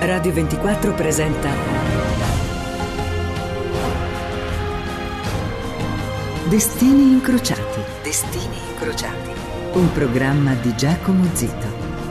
Radio 24 presenta Destini incrociati. Destini incrociati. Un programma di Giacomo Zito.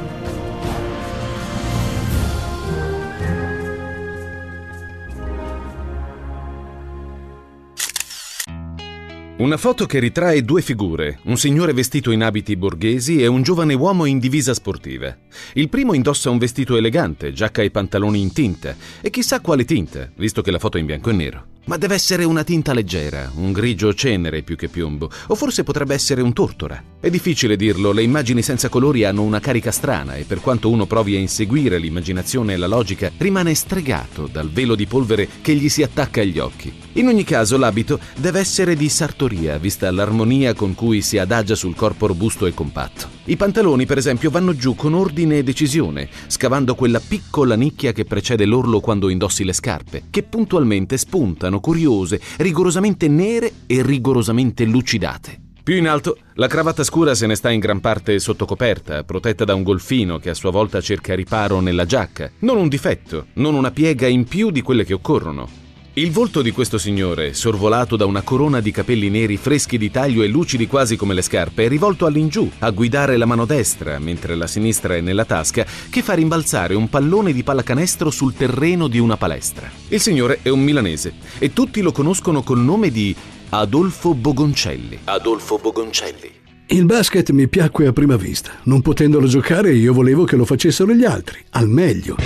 Una foto che ritrae due figure, un signore vestito in abiti borghesi e un giovane uomo in divisa sportiva. Il primo indossa un vestito elegante, giacca e pantaloni in tinta, e chissà quale tinta, visto che la foto è in bianco e nero. Ma deve essere una tinta leggera, un grigio cenere più che piombo, o forse potrebbe essere un tortora. È difficile dirlo, le immagini senza colori hanno una carica strana e per quanto uno provi a inseguire l'immaginazione e la logica, rimane stregato dal velo di polvere che gli si attacca agli occhi. In ogni caso l'abito deve essere di sartoria, vista l'armonia con cui si adagia sul corpo robusto e compatto. I pantaloni, per esempio, vanno giù con ordine e decisione, scavando quella piccola nicchia che precede l'orlo quando indossi le scarpe, che puntualmente spuntano curiose, rigorosamente nere e rigorosamente lucidate. Più in alto, la cravatta scura se ne sta in gran parte sotto coperta, protetta da un golfino che a sua volta cerca riparo nella giacca. Non un difetto, non una piega in più di quelle che occorrono. Il volto di questo signore, sorvolato da una corona di capelli neri freschi di taglio e lucidi quasi come le scarpe, è rivolto all'ingiù, a guidare la mano destra, mentre la sinistra è nella tasca, che fa rimbalzare un pallone di pallacanestro sul terreno di una palestra. Il signore è un milanese e tutti lo conoscono col nome di Adolfo Bogoncelli. Adolfo Bogoncelli. Il basket mi piacque a prima vista. Non potendolo giocare, io volevo che lo facessero gli altri, al meglio.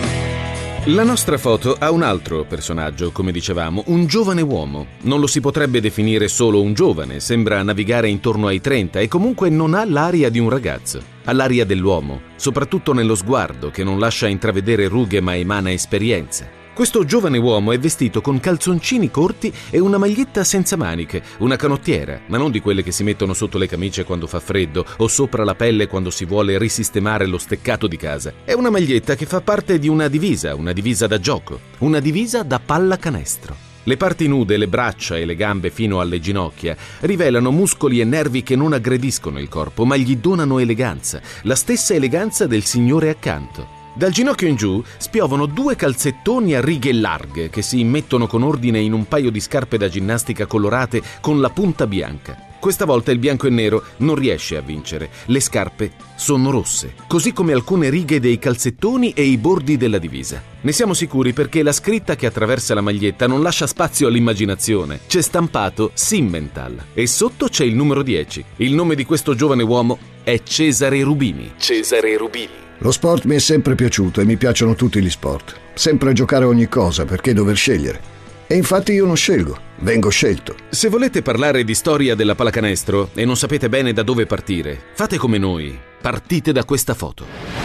La nostra foto ha un altro personaggio, come dicevamo, un giovane uomo. Non lo si potrebbe definire solo un giovane, sembra navigare intorno ai 30 e comunque non ha l'aria di un ragazzo. Ha l'aria dell'uomo, soprattutto nello sguardo che non lascia intravedere rughe ma emana esperienza. Questo giovane uomo è vestito con calzoncini corti e una maglietta senza maniche, una canottiera, ma non di quelle che si mettono sotto le camicie quando fa freddo o sopra la pelle quando si vuole risistemare lo steccato di casa. È una maglietta che fa parte di una divisa da gioco, una divisa da pallacanestro. Le parti nude, le braccia e le gambe fino alle ginocchia rivelano muscoli e nervi che non aggrediscono il corpo, ma gli donano eleganza, la stessa eleganza del signore accanto. Dal ginocchio in giù spiovono due calzettoni a righe larghe che si immettono con ordine in un paio di scarpe da ginnastica colorate con la punta bianca. Questa volta il bianco e nero non riesce a vincere. Le scarpe sono rosse, così come alcune righe dei calzettoni e i bordi della divisa. Ne siamo sicuri perché la scritta che attraversa la maglietta non lascia spazio all'immaginazione. C'è stampato Simmental e sotto c'è il numero 10. Il nome di questo giovane uomo è Cesare Rubini. Cesare Rubini. Lo sport mi è sempre piaciuto e mi piacciono tutti gli sport. Sempre giocare a ogni cosa, perché dover scegliere? E infatti io non scelgo, vengo scelto. Se volete parlare di storia della pallacanestro e non sapete bene da dove partire, fate come noi, partite da questa foto.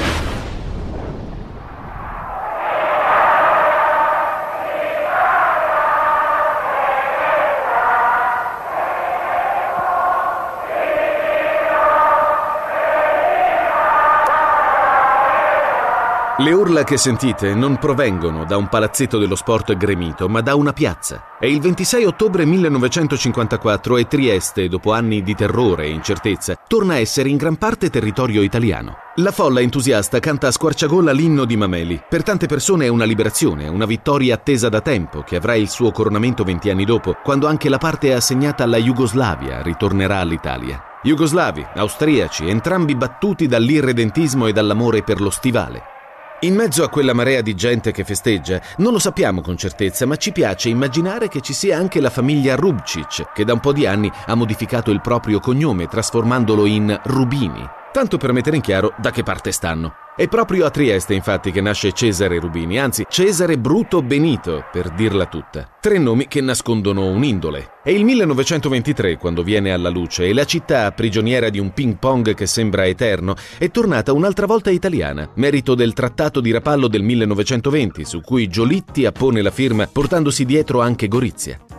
Le urla che sentite non provengono da un palazzetto dello sport gremito, ma da una piazza. È il 26 ottobre 1954 e Trieste, dopo anni di terrore e incertezza, torna a essere in gran parte territorio italiano. La folla entusiasta canta a squarciagola l'inno di Mameli. Per tante persone è una liberazione, una vittoria attesa da tempo, che avrà il suo coronamento 20 anni dopo, quando anche la parte assegnata alla Jugoslavia ritornerà all'Italia. Jugoslavi, austriaci, entrambi battuti dall'irredentismo e dall'amore per lo stivale. In mezzo a quella marea di gente che festeggia, non lo sappiamo con certezza, ma ci piace immaginare che ci sia anche la famiglia Rubčić, che da un po' di anni ha modificato il proprio cognome, trasformandolo in Rubini. Tanto per mettere in chiaro da che parte stanno. È proprio a Trieste, infatti, che nasce Cesare Rubini, anzi Cesare Bruto Benito, per dirla tutta. 3 nomi che nascondono un'indole. È il 1923 quando viene alla luce e la città, prigioniera di un ping pong che sembra eterno, è tornata un'altra volta italiana, merito del Trattato di Rapallo del 1920, su cui Giolitti appone la firma portandosi dietro anche Gorizia.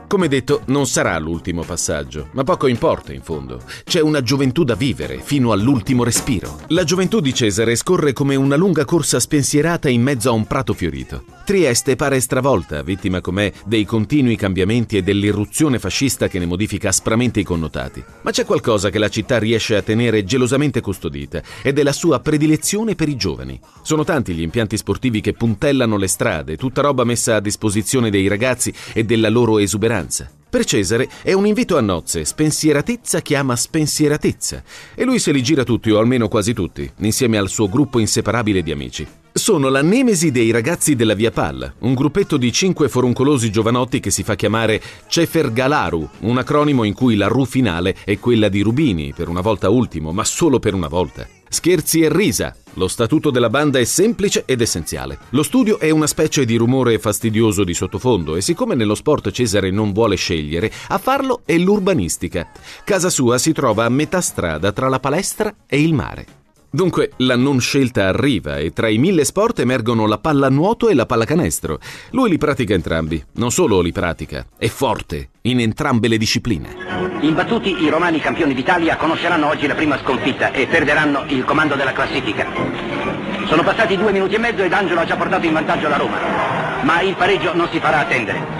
Come detto, non sarà l'ultimo passaggio, ma poco importa in fondo. C'è una gioventù da vivere fino all'ultimo respiro. La gioventù di Cesare scorre come una lunga corsa spensierata in mezzo a un prato fiorito. Trieste pare stravolta, vittima com'è dei continui cambiamenti e dell'irruzione fascista che ne modifica aspramente i connotati. Ma c'è qualcosa che la città riesce a tenere gelosamente custodita ed è la sua predilezione per i giovani. Sono tanti gli impianti sportivi che puntellano le strade, tutta roba messa a disposizione dei ragazzi e della loro esuberanza. Per Cesare è un invito a nozze, spensieratezza chiama spensieratezza, e lui se li gira tutti, o almeno quasi tutti, insieme al suo gruppo inseparabile di amici. Sono la nemesi dei ragazzi della Via Palla, un gruppetto di 5 foruncolosi giovanotti che si fa chiamare Cefergalaru, un acronimo in cui la Ru finale è quella di Rubini, per una volta ultimo, ma solo per una volta. Scherzi e risa. Lo statuto della banda è semplice ed essenziale. Lo studio è una specie di rumore fastidioso di sottofondo e siccome nello sport Cesare non vuole scegliere, a farlo è l'urbanistica. Casa sua si trova a metà strada tra la palestra e il mare. Dunque la non scelta arriva e tra i 1000 sport emergono la pallanuoto e la pallacanestro. Lui li pratica entrambi. Non solo li pratica, è forte in entrambe le discipline. Imbattuti, i romani campioni d'Italia conosceranno oggi la prima sconfitta e perderanno il comando della classifica. Sono passati 2 minuti e mezzo ed Angelo ha già portato in vantaggio la Roma. Ma il pareggio non si farà attendere.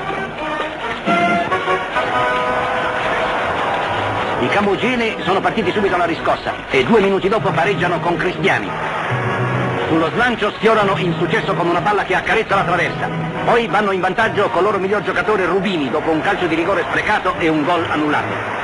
I Camogene sono partiti subito alla riscossa e 2 minuti dopo pareggiano con Cristiani. Sullo slancio sfiorano in successo con una palla che accarezza la traversa. Poi vanno in vantaggio con il loro miglior giocatore Rubini dopo un calcio di rigore sprecato e un gol annullato.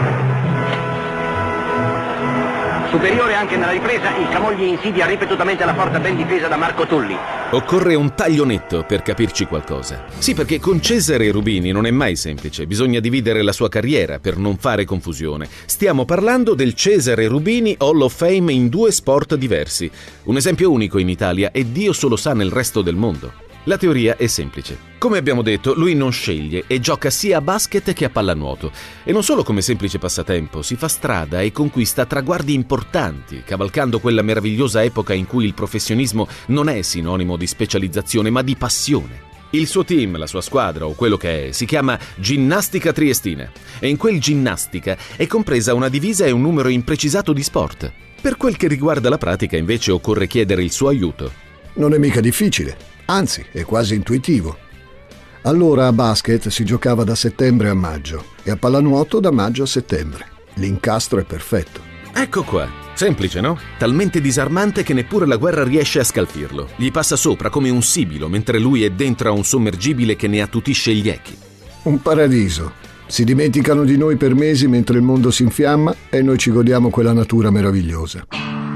Superiore anche nella ripresa, il Camogli insidia ripetutamente la porta ben difesa da Marco Tulli. Occorre un taglio netto per capirci qualcosa. Sì, perché con Cesare Rubini non è mai semplice, bisogna dividere la sua carriera per non fare confusione. Stiamo parlando del Cesare Rubini Hall of Fame in 2 sport diversi. Un esempio unico in Italia e Dio solo sa nel resto del mondo. La teoria è semplice. Come abbiamo detto, lui non sceglie e gioca sia a basket che a pallanuoto. E non solo come semplice passatempo, si fa strada e conquista traguardi importanti, cavalcando quella meravigliosa epoca in cui il professionismo non è sinonimo di specializzazione, ma di passione. Il suo team, la sua squadra o quello che è, si chiama Ginnastica Triestina. E in quel Ginnastica è compresa una divisa e un numero imprecisato di sport. Per quel che riguarda la pratica, invece, occorre chiedere il suo aiuto. Non è mica difficile. Anzi, è quasi intuitivo. Allora a basket si giocava da settembre a maggio e a pallanuoto da maggio a settembre. L'incastro è perfetto. Ecco qua. Semplice, no? Talmente disarmante che neppure la guerra riesce a scalfirlo. Gli passa sopra come un sibilo mentre lui è dentro a un sommergibile che ne attutisce gli echi. Un paradiso. Si dimenticano di noi per mesi mentre il mondo si infiamma e noi ci godiamo quella natura meravigliosa.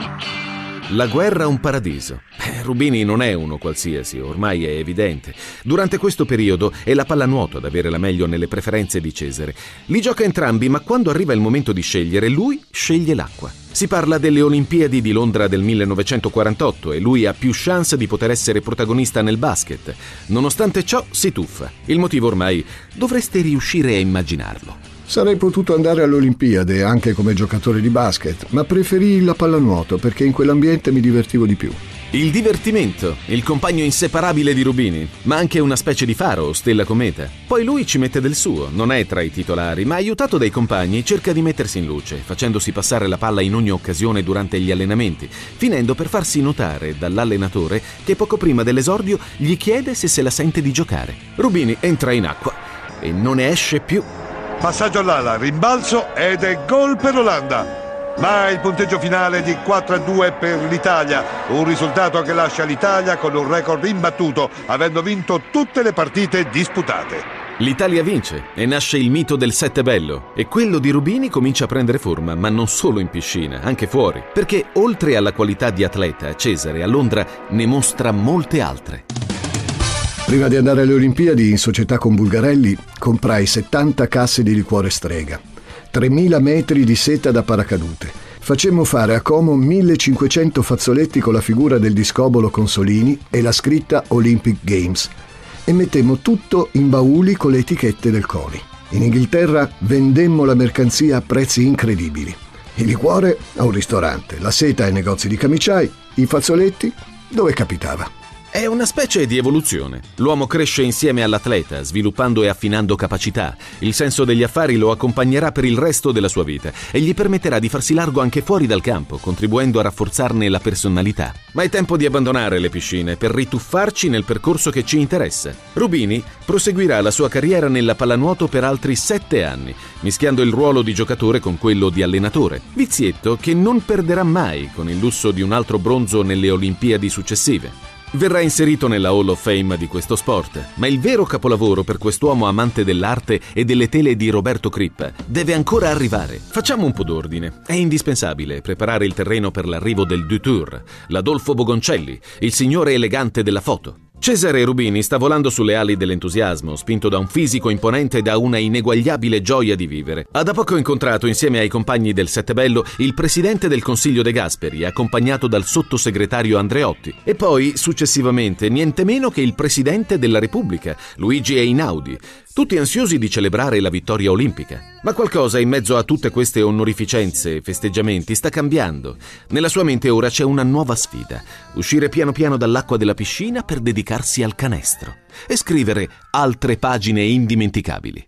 La guerra è un paradiso. Rubini non è uno qualsiasi, ormai è evidente. Durante questo periodo è la pallanuoto ad avere la meglio nelle preferenze di Cesare. Li gioca entrambi, ma quando arriva il momento di scegliere, lui sceglie l'acqua. Si parla delle Olimpiadi di Londra del 1948 e lui ha più chance di poter essere protagonista nel basket. Nonostante ciò, si tuffa. Il motivo ormai dovreste riuscire a immaginarlo. Sarei potuto andare alle Olimpiadi anche come giocatore di basket, ma preferii la pallanuoto perché in quell'ambiente mi divertivo di più. Il divertimento, il compagno inseparabile di Rubini, ma anche una specie di faro o stella cometa. Poi lui ci mette del suo, non è tra i titolari, ma aiutato dai compagni cerca di mettersi in luce, facendosi passare la palla in ogni occasione durante gli allenamenti, finendo per farsi notare dall'allenatore che poco prima dell'esordio gli chiede se la sente di giocare. Rubini entra in acqua e non ne esce più. Passaggio all'ala, rimbalzo ed è gol per l'Olanda. Ma il punteggio finale è di 4-2 per l'Italia, un risultato che lascia l'Italia con un record imbattuto, avendo vinto tutte le partite disputate. L'Italia vince e nasce il mito del sette bello e quello di Rubini comincia a prendere forma, ma non solo in piscina, anche fuori, perché oltre alla qualità di atleta, Cesare a Londra ne mostra molte altre. Prima di andare alle Olimpiadi, in società con Bulgarelli, comprai 70 casse di liquore Strega, 3.000 metri di seta da paracadute. Facemmo fare a Como 1.500 fazzoletti con la figura del discobolo Consolini e la scritta Olympic Games e mettemmo tutto in bauli con le etichette del CONI. In Inghilterra vendemmo la mercanzia a prezzi incredibili. Il liquore a un ristorante, la seta ai negozi di camiciai, i fazzoletti dove capitava. È una specie di evoluzione. L'uomo cresce insieme all'atleta, sviluppando e affinando capacità. Il senso degli affari lo accompagnerà per il resto della sua vita e gli permetterà di farsi largo anche fuori dal campo, contribuendo a rafforzarne la personalità. Ma è tempo di abbandonare le piscine per rituffarci nel percorso che ci interessa. Rubini proseguirà la sua carriera nella pallanuoto per altri 7 anni, mischiando il ruolo di giocatore con quello di allenatore. Vizietto che non perderà mai con il lusso di un altro bronzo nelle Olimpiadi successive. Verrà inserito nella Hall of Fame di questo sport, ma il vero capolavoro per quest'uomo amante dell'arte e delle tele di Roberto Crippa deve ancora arrivare. Facciamo un po' d'ordine. È indispensabile preparare il terreno per l'arrivo del Dutour, l'Adolfo Bogoncelli, il signore elegante della foto. Cesare Rubini sta volando sulle ali dell'entusiasmo, spinto da un fisico imponente e da una ineguagliabile gioia di vivere. Ha da poco incontrato, insieme ai compagni del Settebello, il presidente del Consiglio De Gasperi, accompagnato dal sottosegretario Andreotti, e poi, successivamente, niente meno che il presidente della Repubblica, Luigi Einaudi, tutti ansiosi di celebrare la vittoria olimpica. Ma qualcosa in mezzo a tutte queste onorificenze e festeggiamenti sta cambiando. Nella sua mente ora c'è una nuova sfida: uscire piano piano dall'acqua della piscina per dedicarsi al canestro e scrivere altre pagine indimenticabili.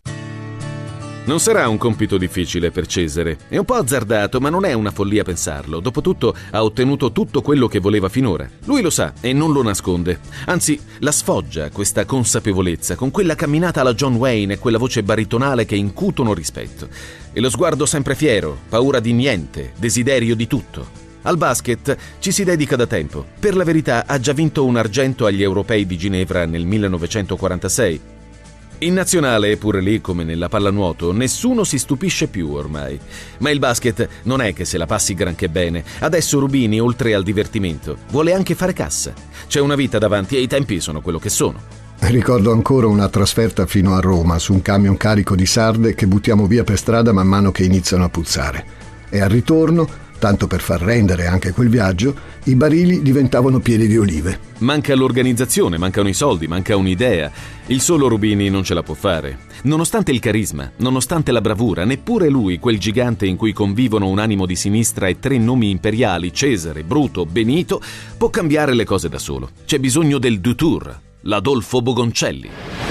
Non sarà un compito difficile per Cesare. È un po' azzardato, ma non è una follia pensarlo. Dopotutto ha ottenuto tutto quello che voleva finora. Lui lo sa e non lo nasconde. Anzi, la sfoggia questa consapevolezza con quella camminata alla John Wayne e quella voce baritonale che incutono rispetto. E lo sguardo sempre fiero, paura di niente, desiderio di tutto. Al basket ci si dedica da tempo. Per la verità ha già vinto un argento agli Europei di Ginevra nel 1946. In nazionale, pure lì come nella pallanuoto, nessuno si stupisce più ormai. Ma il basket non è che se la passi granché bene. Adesso Rubini, oltre al divertimento, vuole anche fare cassa. C'è una vita davanti e i tempi sono quello che sono. Ricordo ancora una trasferta fino a Roma su un camion carico di sarde che buttiamo via per strada man mano che iniziano a puzzare. E al ritorno, tanto per far rendere anche quel viaggio, i barili diventavano pieni di olive. Manca l'organizzazione, mancano i soldi, manca un'idea. Il solo Rubini non ce la può fare. Nonostante il carisma, nonostante la bravura, neppure lui, quel gigante in cui convivono un animo di sinistra e 3 nomi imperiali, Cesare, Bruto, Benito, può cambiare le cose da solo. C'è bisogno del Dutour, l'Adolfo Bogoncelli.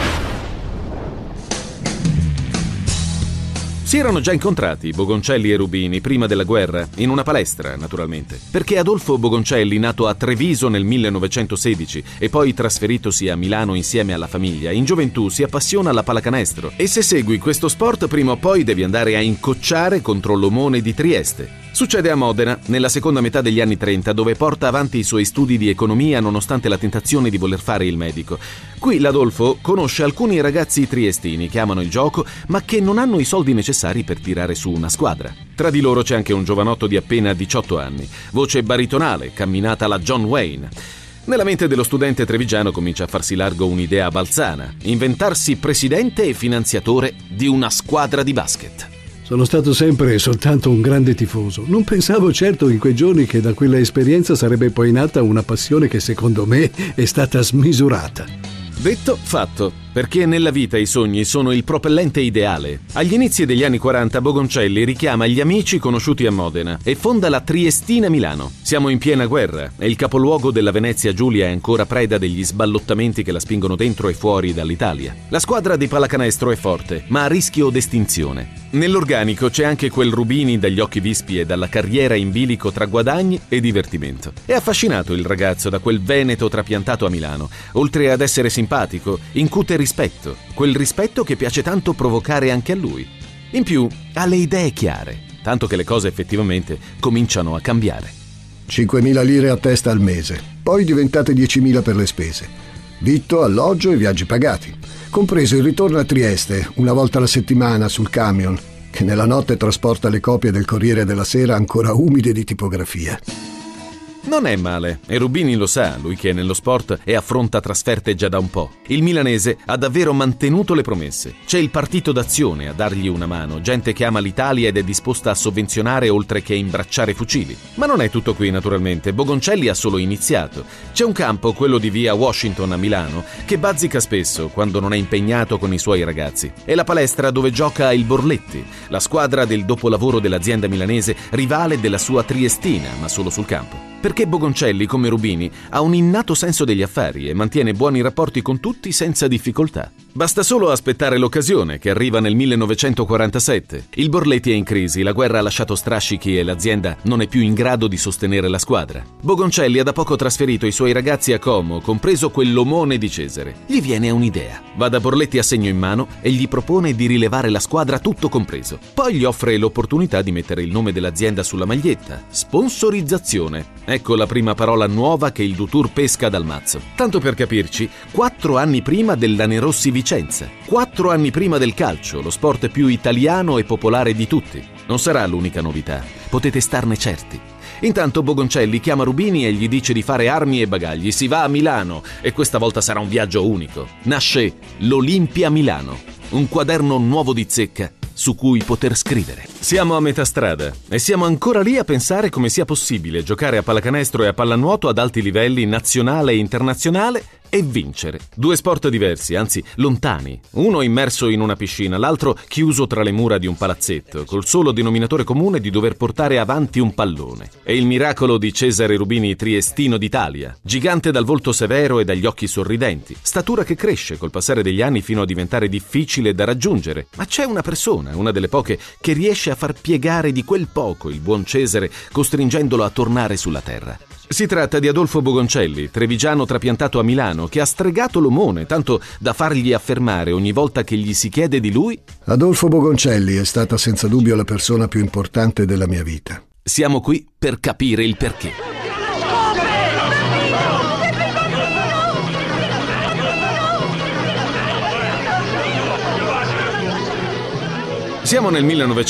Si erano già incontrati Bogoncelli e Rubini prima della guerra, in una palestra naturalmente, perché Adolfo Bogoncelli, nato a Treviso nel 1916 e poi trasferitosi a Milano insieme alla famiglia, in gioventù si appassiona alla pallacanestro e se segui questo sport prima o poi devi andare a incocciare contro l'Omone di Trieste. Succede a Modena, nella seconda metà degli anni 30, dove porta avanti i suoi studi di economia nonostante la tentazione di voler fare il medico. Qui l'Adolfo conosce alcuni ragazzi triestini che amano il gioco, ma che non hanno i soldi necessari per tirare su una squadra. Tra di loro c'è anche un giovanotto di appena 18 anni, voce baritonale, camminata alla John Wayne. Nella mente dello studente trevigiano comincia a farsi largo un'idea balzana: inventarsi presidente e finanziatore di una squadra di basket. Sono stato sempre soltanto un grande tifoso. Non pensavo certo in quei giorni che da quella esperienza sarebbe poi nata una passione che secondo me è stata smisurata. Detto, fatto, perché nella vita i sogni sono il propellente ideale. Agli inizi degli anni 40 Bogoncelli richiama gli amici conosciuti a Modena e fonda la Triestina Milano. Siamo in piena guerra e il capoluogo della Venezia Giulia è ancora preda degli sballottamenti che la spingono dentro e fuori dall'Italia. La squadra di pallacanestro è forte, ma a rischio d'estinzione. Nell'organico c'è anche quel Rubini dagli occhi vispi e dalla carriera in bilico tra guadagni e divertimento. È affascinato il ragazzo da quel veneto trapiantato a Milano. Oltre ad essere simpatico, incute rispetto, quel rispetto che piace tanto provocare anche a lui. In più, ha le idee chiare, tanto che le cose effettivamente cominciano a cambiare. 5.000 lire a testa al mese, poi diventate 10.000 per le spese. Vitto, alloggio e viaggi pagati, compreso il ritorno a Trieste una volta alla settimana sul camion, che nella notte trasporta le copie del Corriere della Sera ancora umide di tipografia. Non è male, e Rubini lo sa, lui che è nello sport e affronta trasferte già da un po'. Il milanese ha davvero mantenuto le promesse. C'è il partito d'azione a dargli una mano, gente che ama l'Italia ed è disposta a sovvenzionare oltre che a imbracciare fucili. Ma non è tutto qui, naturalmente. Bogoncelli ha solo iniziato. C'è un campo, quello di via Washington a Milano, che bazzica spesso quando non è impegnato con i suoi ragazzi. È la palestra dove gioca il Borletti, la squadra del dopolavoro dell'azienda milanese, rivale della sua Triestina, ma solo sul campo. Perché Bogoncelli, come Rubini, ha un innato senso degli affari e mantiene buoni rapporti con tutti senza difficoltà. Basta solo aspettare l'occasione, che arriva nel 1947. Il Borletti è in crisi, la guerra ha lasciato strascichi e l'azienda non è più in grado di sostenere la squadra. Bogoncelli ha da poco trasferito i suoi ragazzi a Como, compreso quell'omone di Cesare. Gli viene un'idea. Va da Borletti a segno in mano e gli propone di rilevare la squadra tutto compreso. Poi gli offre l'opportunità di mettere il nome dell'azienda sulla maglietta. Sponsorizzazione. Ecco la prima parola nuova che il Dutour pesca dal mazzo. Tanto per capirci, 4 anni prima del Lanerossi Vicenza, 4 anni prima del calcio, lo sport più italiano e popolare di tutti. Non sarà l'unica novità, potete starne certi. Intanto Bogoncelli chiama Rubini e gli dice di fare armi e bagagli. Si va a Milano e questa volta sarà un viaggio unico. Nasce l'Olimpia Milano, un quaderno nuovo di zecca su cui poter scrivere. Siamo a metà strada e siamo ancora lì a pensare come sia possibile giocare a pallacanestro e a pallanuoto ad alti livelli nazionale e internazionale e vincere. 2 sport diversi, anzi lontani. Uno immerso in una piscina, l'altro chiuso tra le mura di un palazzetto, col solo denominatore comune di dover portare avanti un pallone. È il miracolo di Cesare Rubini, triestino d'Italia. Gigante dal volto severo e dagli occhi sorridenti. Statura che cresce col passare degli anni fino a diventare difficile da raggiungere. Ma c'è una persona, una delle poche, che riesce a far piegare di quel poco il buon Cesare, costringendolo a tornare sulla terra. Si tratta di Adolfo Bogoncelli, trevigiano trapiantato a Milano, che ha stregato l'omone, tanto da fargli affermare ogni volta che gli si chiede di lui: Adolfo Bogoncelli è stata senza dubbio la persona più importante della mia vita. Siamo qui per capire il perché. Siamo nel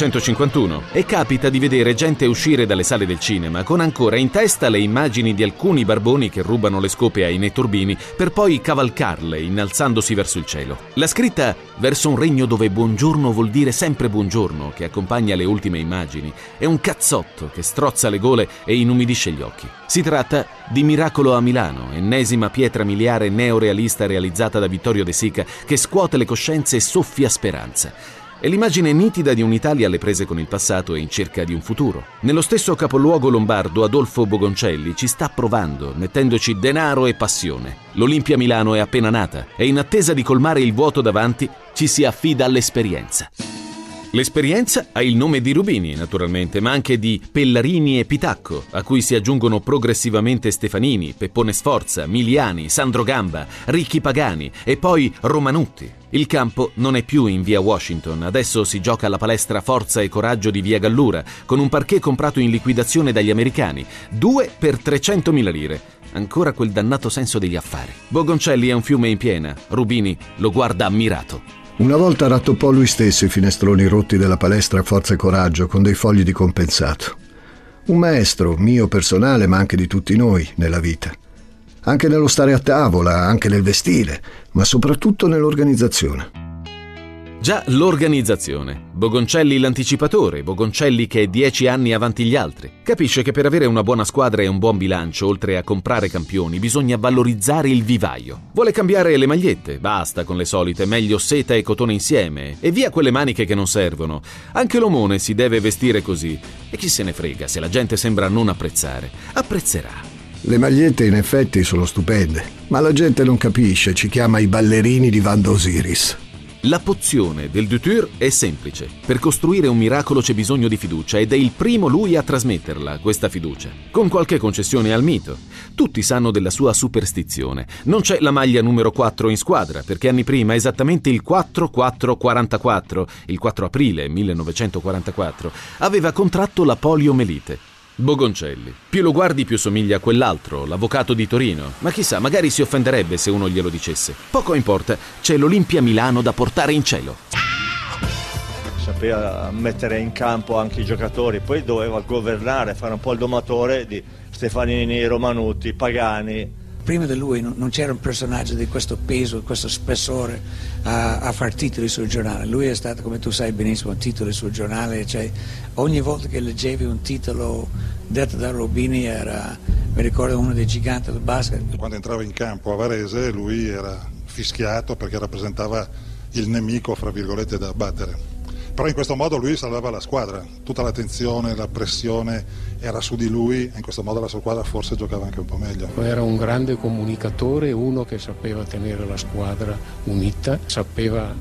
1951 e capita di vedere gente uscire dalle sale del cinema con ancora in testa le immagini di alcuni barboni che rubano le scope ai netturbini per poi cavalcarle innalzandosi verso il cielo. La scritta "Verso un regno dove buongiorno vuol dire sempre buongiorno" che accompagna le ultime immagini è un cazzotto che strozza le gole e inumidisce gli occhi. Si tratta di Miracolo a Milano, ennesima pietra miliare neorealista realizzata da Vittorio De Sica che scuote le coscienze e soffia speranza. È l'immagine nitida di un'Italia alle prese con il passato e in cerca di un futuro. Nello stesso capoluogo lombardo, Adolfo Bogoncelli ci sta provando, mettendoci denaro e passione. L'Olimpia Milano è appena nata e in attesa di colmare il vuoto davanti ci si affida all'esperienza. L'esperienza ha il nome di Rubini, naturalmente, ma anche di Pellarini e Pitacco, a cui si aggiungono progressivamente Stefanini, Peppone Sforza, Miliani, Sandro Gamba, Ricchi Pagani e poi Romanutti. Il campo non è più in via Washington, adesso si gioca alla palestra Forza e Coraggio di via Gallura, con un parquet comprato in liquidazione dagli americani, 2 per 300.000 lire. Ancora quel dannato senso degli affari. Bogoncelli è un fiume in piena, Rubini lo guarda ammirato. Una volta rattoppò lui stesso i finestroni rotti della palestra Forza e Coraggio con dei fogli di compensato. Un maestro, mio personale, ma anche di tutti noi nella vita. Anche nello stare a tavola, anche nel vestire, ma soprattutto nell'organizzazione. Già, l'organizzazione. Bogoncelli l'anticipatore, Bogoncelli che è 10 anni avanti gli altri. Capisce che per avere una buona squadra e un buon bilancio, oltre a comprare campioni, bisogna valorizzare il vivaio. Vuole cambiare le magliette, basta con le solite, meglio seta e cotone insieme, e via quelle maniche che non servono. Anche l'omone si deve vestire così. E chi se ne frega se la gente sembra non apprezzare. Apprezzerà. Le magliette in effetti sono stupende, ma la gente non capisce, ci chiama i ballerini di Vanda Osiris. La pozione del Dutour è semplice. Per costruire un miracolo c'è bisogno di fiducia ed è il primo lui a trasmetterla, questa fiducia. Con qualche concessione al mito. Tutti sanno della sua superstizione. Non c'è la maglia numero 4 in squadra, perché anni prima, esattamente il 4-4-44, il 4 aprile 1944, aveva contratto la poliomelite. Bogoncelli. Più lo guardi più somiglia a quell'altro, l'avvocato di Torino. Ma chissà, magari si offenderebbe se uno glielo dicesse. Poco importa, c'è l'Olimpia Milano da portare in cielo. Sapeva mettere in campo anche i giocatori, poi doveva governare, fare un po' il domatore di Stefanini, Romanutti, Pagani. Prima di lui non c'era un personaggio di questo peso, di questo spessore a far titoli sul giornale. Lui è stato, come tu sai benissimo, un titolo sul giornale, cioè ogni volta che leggevi un titolo detto da Rubini era, mi ricordo, uno dei giganti del basket. Quando entrava in campo a Varese lui era fischiato perché rappresentava il nemico, fra virgolette, da battere. Però in questo modo lui salvava la squadra, tutta l'attenzione, la pressione era su di lui, e in questo modo la sua squadra forse giocava anche un po' meglio. Era un grande comunicatore, uno che sapeva tenere la squadra unita, sapeva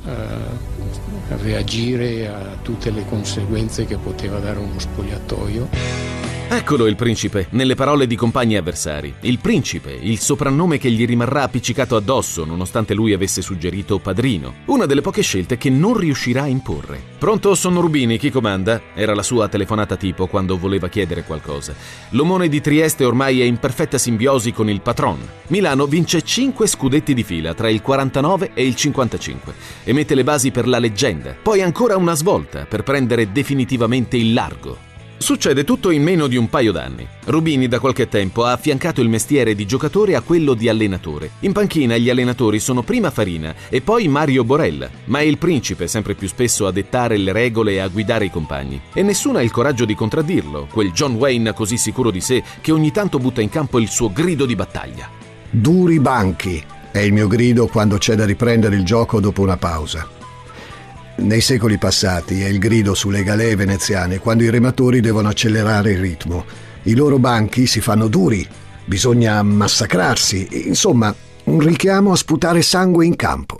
reagire a tutte le conseguenze che poteva dare uno spogliatoio. Eccolo il principe, nelle parole di compagni avversari. Il principe, il soprannome che gli rimarrà appiccicato addosso nonostante lui avesse suggerito padrino. Una delle poche scelte che non riuscirà a imporre. Pronto, sono Rubini, chi comanda? Era la sua telefonata tipo quando voleva chiedere qualcosa. L'omone di Trieste ormai è in perfetta simbiosi con il patron. Milano vince 5 scudetti di fila tra il 49 e il 55 e mette le basi per la leggenda. Poi ancora una svolta per prendere definitivamente il largo. Succede tutto in meno di un paio d'anni. Rubini da qualche tempo ha affiancato il mestiere di giocatore a quello di allenatore. In panchina gli allenatori sono prima Farina e poi Mario Borella, ma è il principe sempre più spesso a dettare le regole e a guidare i compagni. E nessuno ha il coraggio di contraddirlo, quel John Wayne così sicuro di sé che ogni tanto butta in campo il suo grido di battaglia. Duri banchi è il mio grido quando c'è da riprendere il gioco dopo una pausa. Nei secoli passati è il grido sulle galee veneziane quando i rematori devono accelerare il ritmo. I loro banchi si fanno duri, bisogna massacrarsi, insomma, un richiamo a sputare sangue in campo.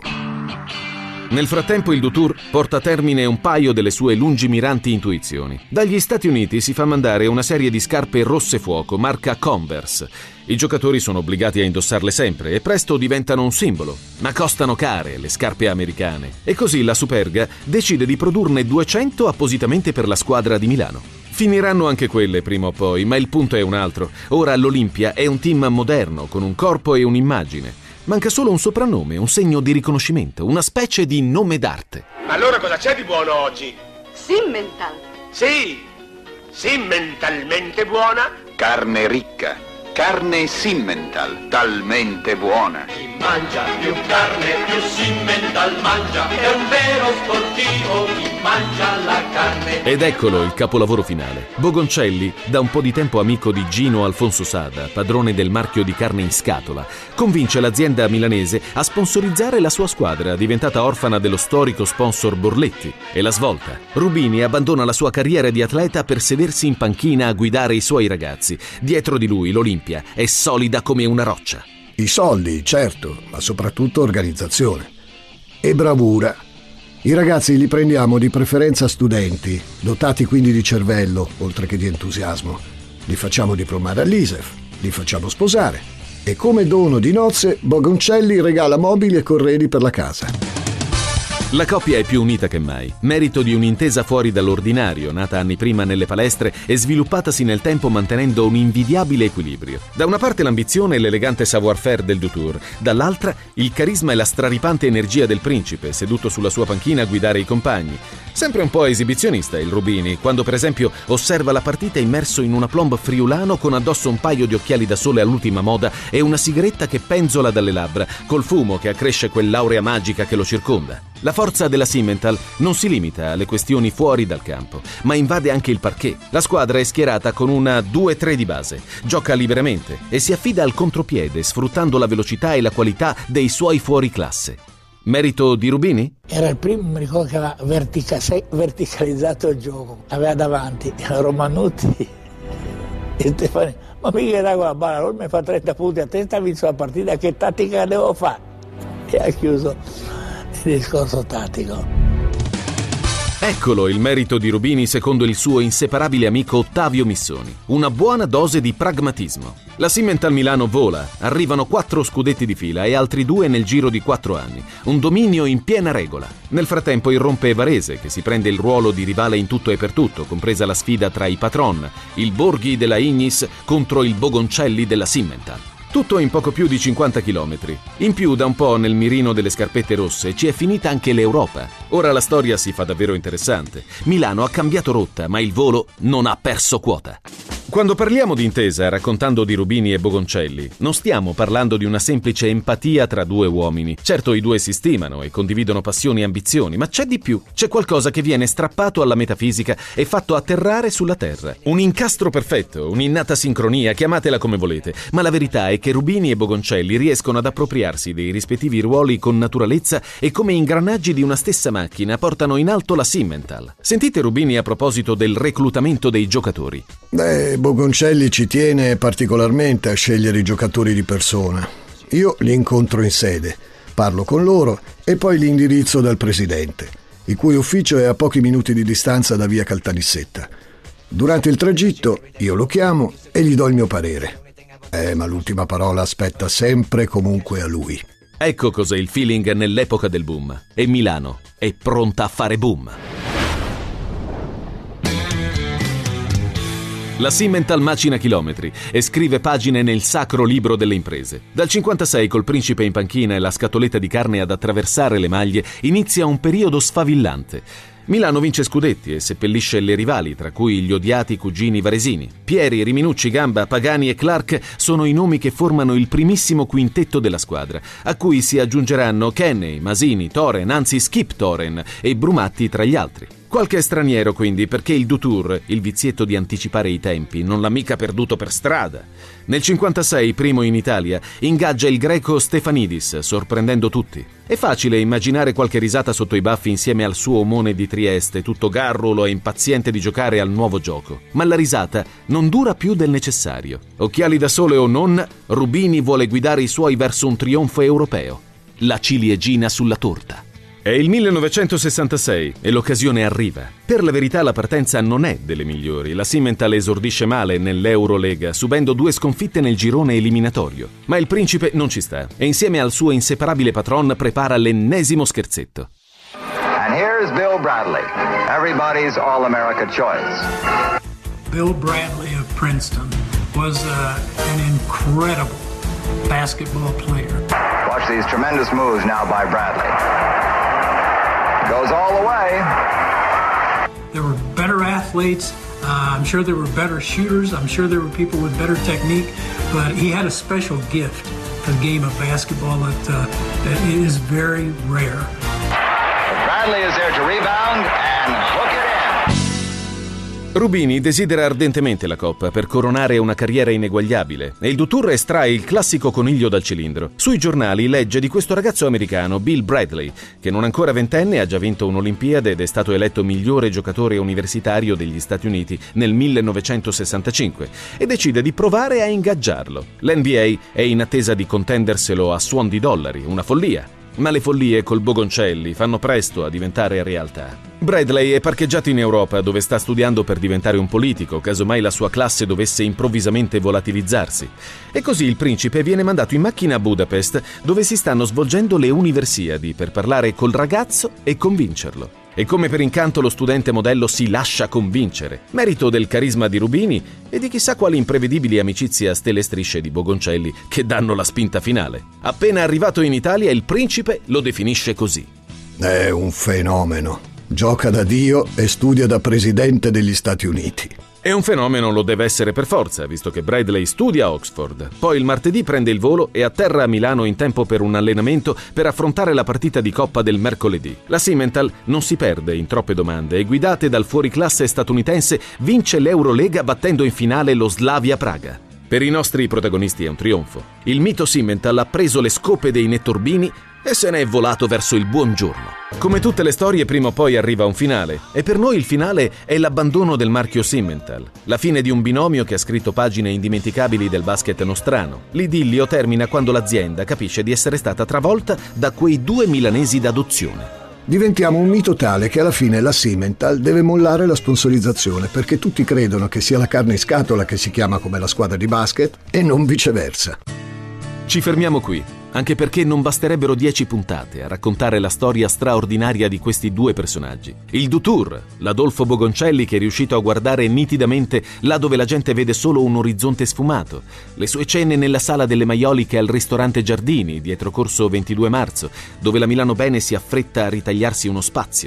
Nel frattempo il Dutour porta a termine un paio delle sue lungimiranti intuizioni. Dagli Stati Uniti si fa mandare una serie di scarpe rosse fuoco, marca Converse. I giocatori sono obbligati a indossarle sempre e presto diventano un simbolo. Ma costano care le scarpe americane. E così la Superga decide di produrne 200 appositamente per la squadra di Milano. Finiranno anche quelle prima o poi, ma il punto è un altro. Ora l'Olimpia è un team moderno, con un corpo e un'immagine. Manca solo un soprannome, un segno di riconoscimento, una specie di nome d'arte. Allora cosa c'è di buono oggi? Simmental. Sì, simmentalmente buona. Carne ricca, carne Simmental, talmente buona. Chi mangia più carne, più Simmental mangia, è un vero sportivo, chi mangia la carne. Ed eccolo il capolavoro finale. Bogoncelli, da un po' di tempo amico di Gino Alfonso Sada, padrone del marchio di carne in scatola, convince l'azienda milanese a sponsorizzare la sua squadra, diventata orfana dello storico sponsor Borletti. E la svolta. Rubini abbandona la sua carriera di atleta per sedersi in panchina a guidare i suoi ragazzi. Dietro di lui l'Olimpia è solida come una roccia. I soldi, certo, ma soprattutto organizzazione. E bravura. I ragazzi li prendiamo di preferenza studenti, dotati quindi di cervello, oltre che di entusiasmo. Li facciamo diplomare all'ISEF, li facciamo sposare. E come dono di nozze, Bogoncelli regala mobili e corredi per la casa. La coppia è più unita che mai, merito di un'intesa fuori dall'ordinario, nata anni prima nelle palestre e sviluppatasi nel tempo mantenendo un invidiabile equilibrio. Da una parte l'ambizione e l'elegante savoir-faire del Dutour, dall'altra il carisma e la straripante energia del principe, seduto sulla sua panchina a guidare i compagni. Sempre un po' esibizionista il Rubini, quando per esempio osserva la partita immerso in una plomb friulano con addosso un paio di occhiali da sole all'ultima moda e una sigaretta che penzola dalle labbra, col fumo che accresce quell'aurea magica che lo circonda. La forza della Simmental non si limita alle questioni fuori dal campo, ma invade anche il parquet. La squadra è schierata con una 2-3 di base, gioca liberamente e si affida al contropiede, sfruttando la velocità e la qualità dei suoi fuoriclasse. Merito di Rubini? Era il primo, mi ricordo, che aveva verticalizzato il gioco. Aveva davanti Romanutti e Stefani. Ma mica da con la palla, lui mi fa 30 punti a testa, ha vinto la partita, che tattica devo fare? E ha chiuso il discorso tattico. Eccolo il merito di Rubini secondo il suo inseparabile amico Ottavio Missoni. Una buona dose di pragmatismo. La Simmental Milano vola, arrivano 4 scudetti di fila e altri 2 nel giro di 4 anni. Un dominio in piena regola. Nel frattempo irrompe Varese, che si prende il ruolo di rivale in tutto e per tutto, compresa la sfida tra i patron, il Borghi della Ignis contro il Bogoncelli della Simmental. Tutto in poco più di 50 chilometri. In più, da un po' nel mirino delle scarpette rosse ci è finita anche l'Europa. Ora la storia si fa davvero interessante. Milano ha cambiato rotta, ma il volo non ha perso quota. Quando parliamo di intesa raccontando di Rubini e Bogoncelli, non stiamo parlando di una semplice empatia tra due uomini. Certo, i due si stimano e condividono passioni e ambizioni, ma c'è di più. C'è qualcosa che viene strappato alla metafisica e fatto atterrare sulla terra. Un incastro perfetto, un'innata sincronia, chiamatela come volete, ma la verità è che Rubini e Bogoncelli riescono ad appropriarsi dei rispettivi ruoli con naturalezza e come ingranaggi di una stessa macchina portano in alto la Simmental. Sentite Rubini a proposito del reclutamento dei giocatori. Bogoncelli ci tiene particolarmente a scegliere i giocatori di persona. Io li incontro in sede, parlo con loro e poi li indirizzo dal presidente, il cui ufficio è a pochi minuti di distanza da via Caltanissetta. Durante il tragitto io lo chiamo e gli do il mio parere. Ma l'ultima parola aspetta sempre e comunque a lui. Ecco cos'è il feeling nell'epoca del boom. E Milano è pronta a fare boom. La Simmental macina chilometri e scrive pagine nel sacro libro delle imprese. Dal 56, col principe in panchina e la scatoletta di carne ad attraversare le maglie, inizia un periodo sfavillante. Milano vince scudetti e seppellisce le rivali, tra cui gli odiati cugini varesini. Pieri, Riminucci, Gamba, Pagani e Clark sono i nomi che formano il primissimo quintetto della squadra, a cui si aggiungeranno Kenney, Masini, Toren, anzi Skip Toren e Brumatti tra gli altri. Qualche straniero quindi, perché il Dutour, il vizietto di anticipare i tempi, non l'ha mica perduto per strada. Nel 56, primo in Italia, ingaggia il greco Stefanidis, sorprendendo tutti. È facile immaginare qualche risata sotto i baffi insieme al suo omone di Trieste, tutto garrulo e impaziente di giocare al nuovo gioco. Ma la risata non dura più del necessario. Occhiali da sole o non, Rubini vuole guidare i suoi verso un trionfo europeo. La ciliegina sulla torta. È il 1966 e l'occasione arriva. Per la verità la partenza non è delle migliori. La Simmental esordisce male nell'Eurolega, subendo 2 sconfitte nel girone eliminatorio. Ma il principe non ci sta e insieme al suo inseparabile patron prepara l'ennesimo scherzetto. And here's Bill Bradley, everybody's All-America choice. Bill Bradley of Princeton was an incredible basketball player. Watch these tremendous moves now by Bradley. Goes all the way. There were better athletes. I'm sure there were better shooters. I'm sure there were people with better technique. But he had a special gift for the game of basketball that is very rare. Bradley is there to rebound and hook it in. Rubini desidera ardentemente la coppa per coronare una carriera ineguagliabile e il Dutour estrae il classico coniglio dal cilindro. Sui giornali legge di questo ragazzo americano, Bill Bradley, che non ancora ventenne ha già vinto un'Olimpiade ed è stato eletto migliore giocatore universitario degli Stati Uniti nel 1965 e decide di provare a ingaggiarlo. L'NBA è in attesa di contenderselo a suon di dollari, una follia. Ma le follie col Bogoncelli fanno presto a diventare realtà. Bradley è parcheggiato in Europa, dove sta studiando per diventare un politico, casomai la sua classe dovesse improvvisamente volatilizzarsi. E così il principe viene mandato in macchina a Budapest, dove si stanno svolgendo le universiadi, per parlare col ragazzo e convincerlo. E come per incanto lo studente modello si lascia convincere, merito del carisma di Rubini e di chissà quali imprevedibili amicizie a stelle e strisce di Bogoncelli che danno la spinta finale. Appena arrivato in Italia, il principe lo definisce così. È un fenomeno. Gioca da Dio e studia da presidente degli Stati Uniti. E un fenomeno lo deve essere per forza, visto che Bradley studia a Oxford. Poi il martedì prende il volo e atterra a Milano in tempo per un allenamento per affrontare la partita di Coppa del mercoledì. La Simmental non si perde in troppe domande e, guidate dal fuoriclasse statunitense, vince l'Eurolega battendo in finale lo Slavia Praga. Per i nostri protagonisti è un trionfo. Il mito Simmental ha preso le scope dei netturbini e se ne è volato verso il buongiorno. Come tutte le storie, prima o poi arriva un finale, e per noi il finale è l'abbandono del marchio Simmental, la fine di un binomio che ha scritto pagine indimenticabili del basket nostrano. L'idillio termina quando l'azienda capisce di essere stata travolta da quei 2 milanesi d'adozione. Diventiamo un mito tale che alla fine la Simmental deve mollare la sponsorizzazione perché tutti credono che sia la carne in scatola che si chiama come la squadra di basket e non viceversa. Ci fermiamo qui, anche perché non basterebbero 10 puntate a raccontare la storia straordinaria di questi 2 personaggi. Il Dutour, l'Adolfo Bogoncelli che è riuscito a guardare nitidamente là dove la gente vede solo un orizzonte sfumato, le sue cene nella sala delle Maioliche al ristorante Giardini, dietro corso 22 marzo, dove la Milano Bene si affretta a ritagliarsi uno spazio.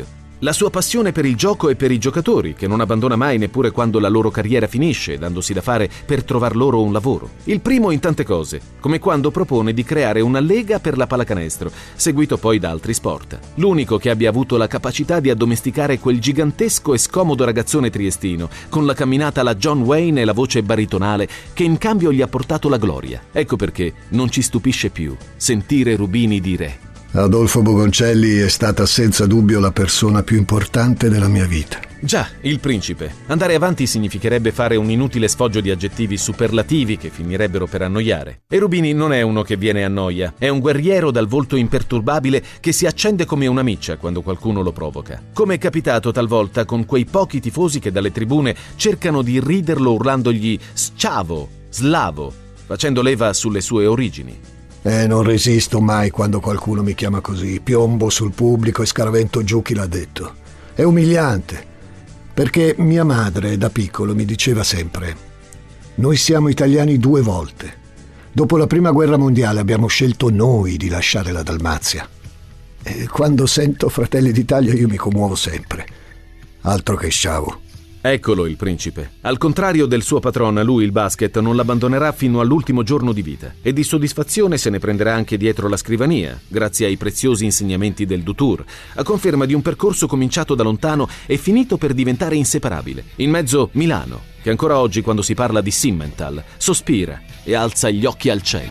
La sua passione per il gioco e per i giocatori, che non abbandona mai neppure quando la loro carriera finisce, dandosi da fare per trovar loro un lavoro. Il primo in tante cose, come quando propone di creare una lega per la pallacanestro, seguito poi da altri sport. L'unico che abbia avuto la capacità di addomesticare quel gigantesco e scomodo ragazzone triestino, con la camminata alla John Wayne e la voce baritonale, che in cambio gli ha portato la gloria. Ecco perché non ci stupisce più sentire Rubini dire: Adolfo Bogoncelli è stata senza dubbio la persona più importante della mia vita. Già, il principe. Andare avanti significherebbe fare un inutile sfoggio di aggettivi superlativi che finirebbero per annoiare. E Rubini non è uno che viene a noia, è un guerriero dal volto imperturbabile che si accende come una miccia quando qualcuno lo provoca. Come è capitato talvolta con quei pochi tifosi che dalle tribune cercano di riderlo urlandogli «Sciavo», «Slavo», facendo leva sulle sue origini. Non resisto mai quando qualcuno mi chiama così. Piombo sul pubblico e scaravento giù chi l'ha detto. È umiliante, perché mia madre da piccolo mi diceva sempre: noi siamo italiani 2 volte. Dopo la prima guerra mondiale abbiamo scelto noi di lasciare la Dalmazia. E quando sento Fratelli d'Italia io mi commuovo sempre. Altro che sciavo. Eccolo il principe. Al contrario del suo patrono, lui il basket non l'abbandonerà fino all'ultimo giorno di vita e di soddisfazione se ne prenderà anche dietro la scrivania, grazie ai preziosi insegnamenti del Dutour, a conferma di un percorso cominciato da lontano e finito per diventare inseparabile. In mezzo Milano, che ancora oggi quando si parla di Simmental sospira e alza gli occhi al cielo.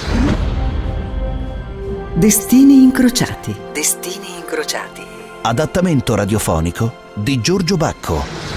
Destini incrociati. Destini incrociati. Adattamento radiofonico di Giorgio Bacco.